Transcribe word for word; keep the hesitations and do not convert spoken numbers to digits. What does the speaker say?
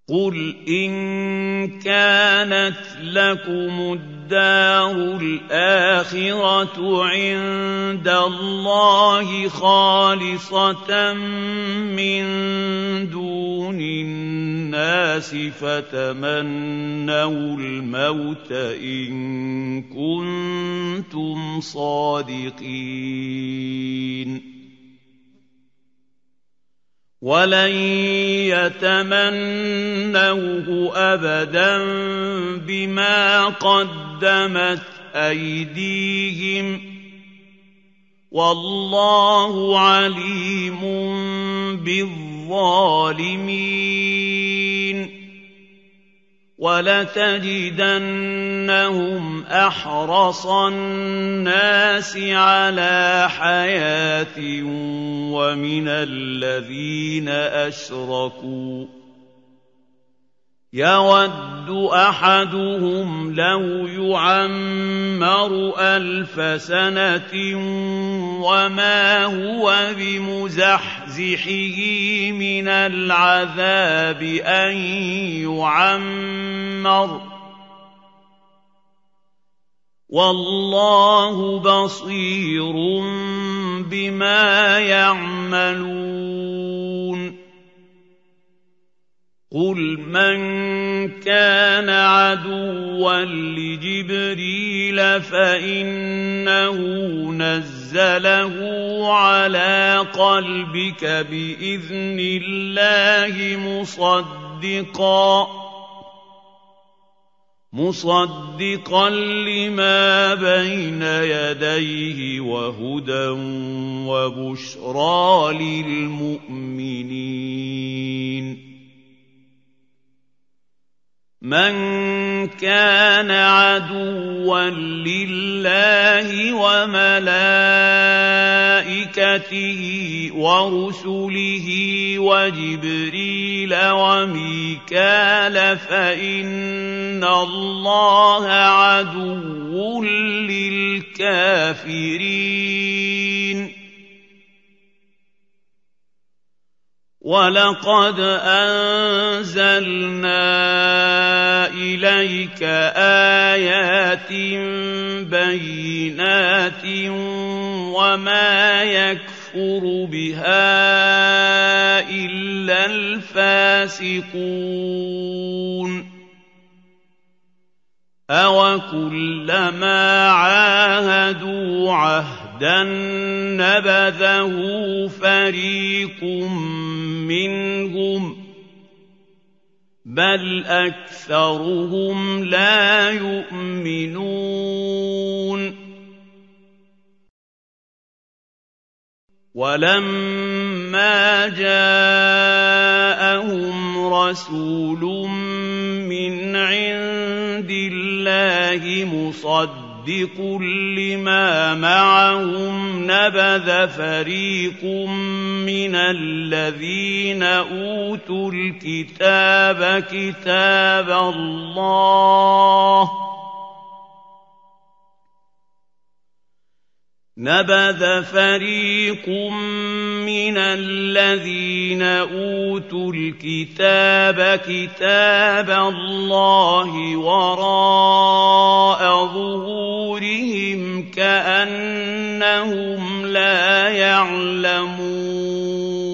قُلْ إِن كَانَتْ لَكُمُ الدَّارُ الْآخِرَةُ عِندَ اللَّهِ خَالِصَةً مِّن دُونِ النَّاسِ فَتَمَنَّوُا الْمَوْتَ إِن كُنتُمْ صَادِقِينَ وَلَن يَتَمَنَّوْهُ أَبَدًا بِمَا قَدَّمَتْ أَيْدِيهِمْ ۗ وَاللَّهُ عَلِيمٌ بِالظَّالِمِينَ وَلَتَجِدَنَّهُمْ أَحْرَصَ النَّاسِ عَلَىٰ حَيَاةٍ وَمِنَ الَّذِينَ أَشْرَكُوا يَوَدُّ أَحَدُهُمْ لَوْ يُعَمَّرُ أَلْفَ سَنَةٍ وَمَا هُوَ بِمُزَحْزِحِهِ مِنَ الْعَذَابِ أَن يُعَمَّرَ ۗ وَاللَّهُ بَصِيرٌ بِمَا يَعْمَلُونَ قُلْ مَن كَانَ عَدُوًّا لِّجِبْرِيلَ فَإِنَّهُ نَزَّلَهُ عَلَىٰ قَلْبِكَ بِإِذْنِ اللَّهِ مُصَدِّقًا مُصَدِّقًا لِّمَا بَيْنَ يَدَيْهِ وَهُدًى وَبُشْرَىٰ لِلْمُؤْمِنِينَ مَن كَانَ عَدُوًّا لِّلَّهِ وَمَلَائِكَتِهِ وَرُسُلِهِ وَجِبْرِيلَ وَمِيكَالَ فَإِنَّ اللَّهَ عَدُوٌّ لِّلْكَافِرِينَ وَلَقَدْ أَنزَلْنَا إِلَيْكَ آيَاتٍ بَيِّنَاتٍ وَمَا يَكْفُرُ بِهَا إِلَّا الْفَاسِقُونَ أَوَكُلَّمَا عَاهَدُوا عَهْدًا نَّبَذَهُ فَرِيقٌ مِّنْهُم ۚ بَلْ أَكْثَرُهُمْ لَا يُؤْمِنُونَ وَلَمَّا جَاءَهُمْ رَسُولٌ مِّنْ عِندِ اللَّهِ مُصَدِّقٌ لِّمَا مَعَهُمْ نَبَذَ فَرِيقٌ مِّنَ الَّذِينَ أُوتُوا الْكِتَابَ كِتَابَ اللَّهِ نَبَذَ فَرِيقٌ مِّنَ الَّذِينَ أُوتُوا الْكِتَابَ كِتَابَ اللَّهِ وَرَاءَ ظُهُورِهِمْ كَأَنَّهُمْ لَا يَعْلَمُونَ